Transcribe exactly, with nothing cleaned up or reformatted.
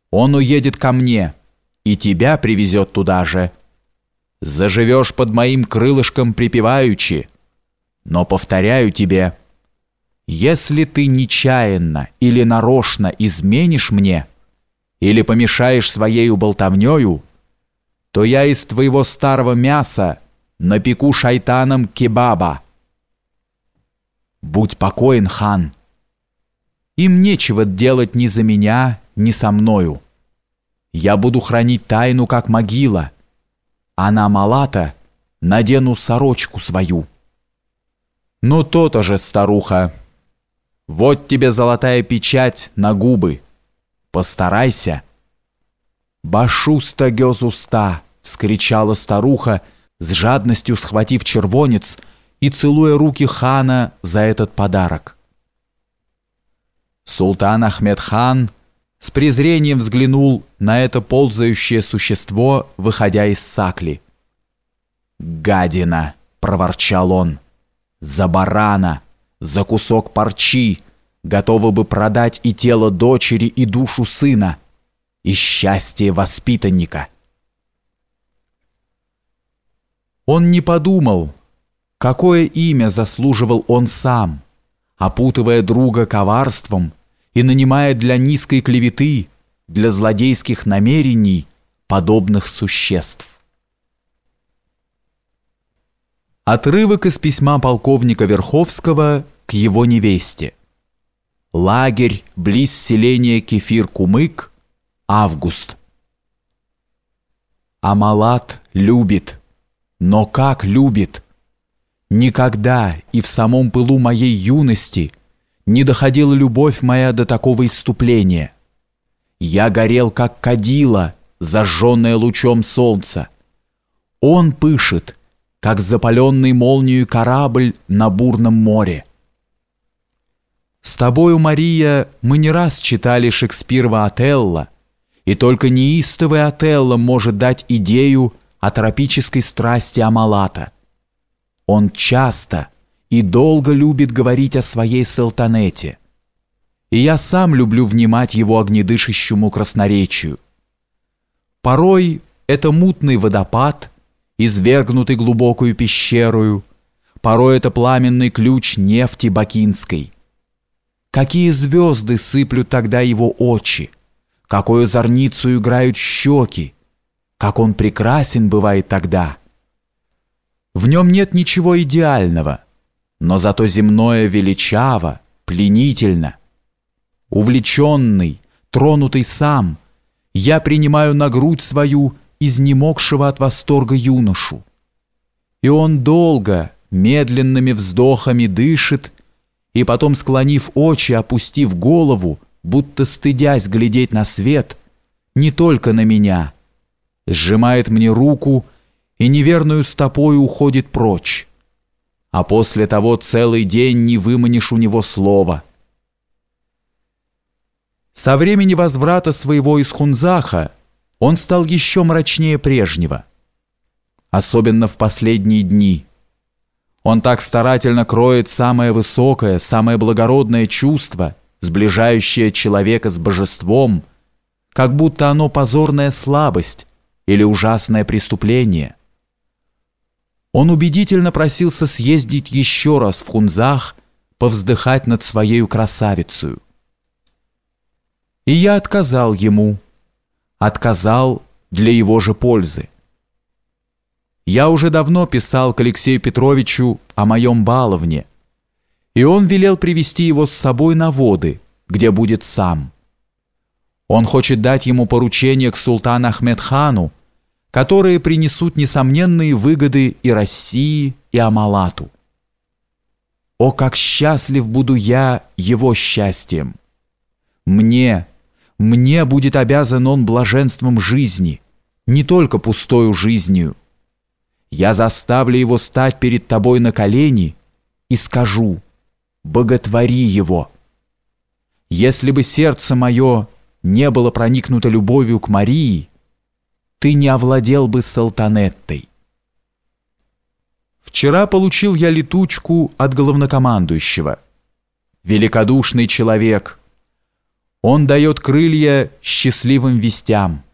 Он уедет ко мне, и тебя привезет туда же. Заживешь под моим крылышком припеваючи. Но повторяю тебе, если ты нечаянно или нарочно изменишь мне, или помешаешь своею болтовнёю, то я из твоего старого мяса напеку шайтанам кебаба. Будь покоен, хан. Им нечего делать ни за меня, ни со мною. Я буду хранить тайну, как могила, а на Амалата надену сорочку свою. Ну то-то же, старуха. Вот тебе золотая печать на губы. Постарайся. «Башуста гёзуста!» — вскричала старуха, с жадностью схватив червонец и целуя руки хана за этот подарок. Султан Ахмед хан с презрением взглянул на это ползающее существо, выходя из сакли. «Гадина!» — проворчал он. «За барана, за кусок парчи, готовы бы продать и тело дочери, и душу сына, и счастье воспитанника». Он не подумал, какое имя заслуживал он сам, опутывая друга коварством и нанимая для низкой клеветы, для злодейских намерений подобных существ. Отрывок из письма полковника Верховского к его невесте. Лагерь близ селения Кефир-Кумык, август. Амалат любит, но как любит! Никогда и в самом пылу моей юности не доходила любовь моя до такого исступления. Я горел, как кадила, зажженная лучом солнца. Он пышет, как запаленный молнией корабль на бурном море. С тобою, Мария, мы не раз читали Шекспирова Отелло, и только неистовый Отелло может дать идею о тропической страсти Амалата. Он часто и долго любит говорить о своей Салтанете, и я сам люблю внимать его огнедышащему красноречию. Порой это мутный водопад, извергнутый глубокую пещерою, порой это пламенный ключ нефти бакинской. Какие звезды сыплют тогда его очи, какую зорницу играют щеки, как он прекрасен бывает тогда. В нем нет ничего идеального, но зато земное величаво, пленительно. Увлеченный, тронутый сам, я принимаю на грудь свою изнемогшего от восторга юношу. И он долго, медленными вздохами дышит, и потом, склонив очи, опустив голову, будто стыдясь глядеть на свет, не только на меня, сжимает мне руку и неверную стопою уходит прочь, а после того целый день не выманишь у него слова. Со времени возврата своего из Хунзаха он стал еще мрачнее прежнего, особенно в последние дни. Он так старательно кроет самое высокое, самое благородное чувство, сближающее человека с божеством, как будто оно позорная слабость или ужасное преступление. Он убедительно просился съездить еще раз в Хунзах, повздыхать над своею красавицею. И я отказал ему, отказал для его же пользы. Я уже давно писал к Алексею Петровичу о моем баловне, и он велел привести его с собой на воды, где будет сам. Он хочет дать ему поручение к султану Ахмед хану, которые принесут несомненные выгоды и России, и Амалату. О, как счастлив буду я его счастьем! Мне, мне будет обязан он блаженством жизни, не только пустою жизнью. Я заставлю его стать перед тобой на колени и скажу: боготвори его. Если бы сердце мое не было проникнуто любовью к Марии, ты не овладел бы Салтанеттой. Вчера получил я летучку от главнокомандующего. Великодушный человек. Он дает крылья счастливым вестям.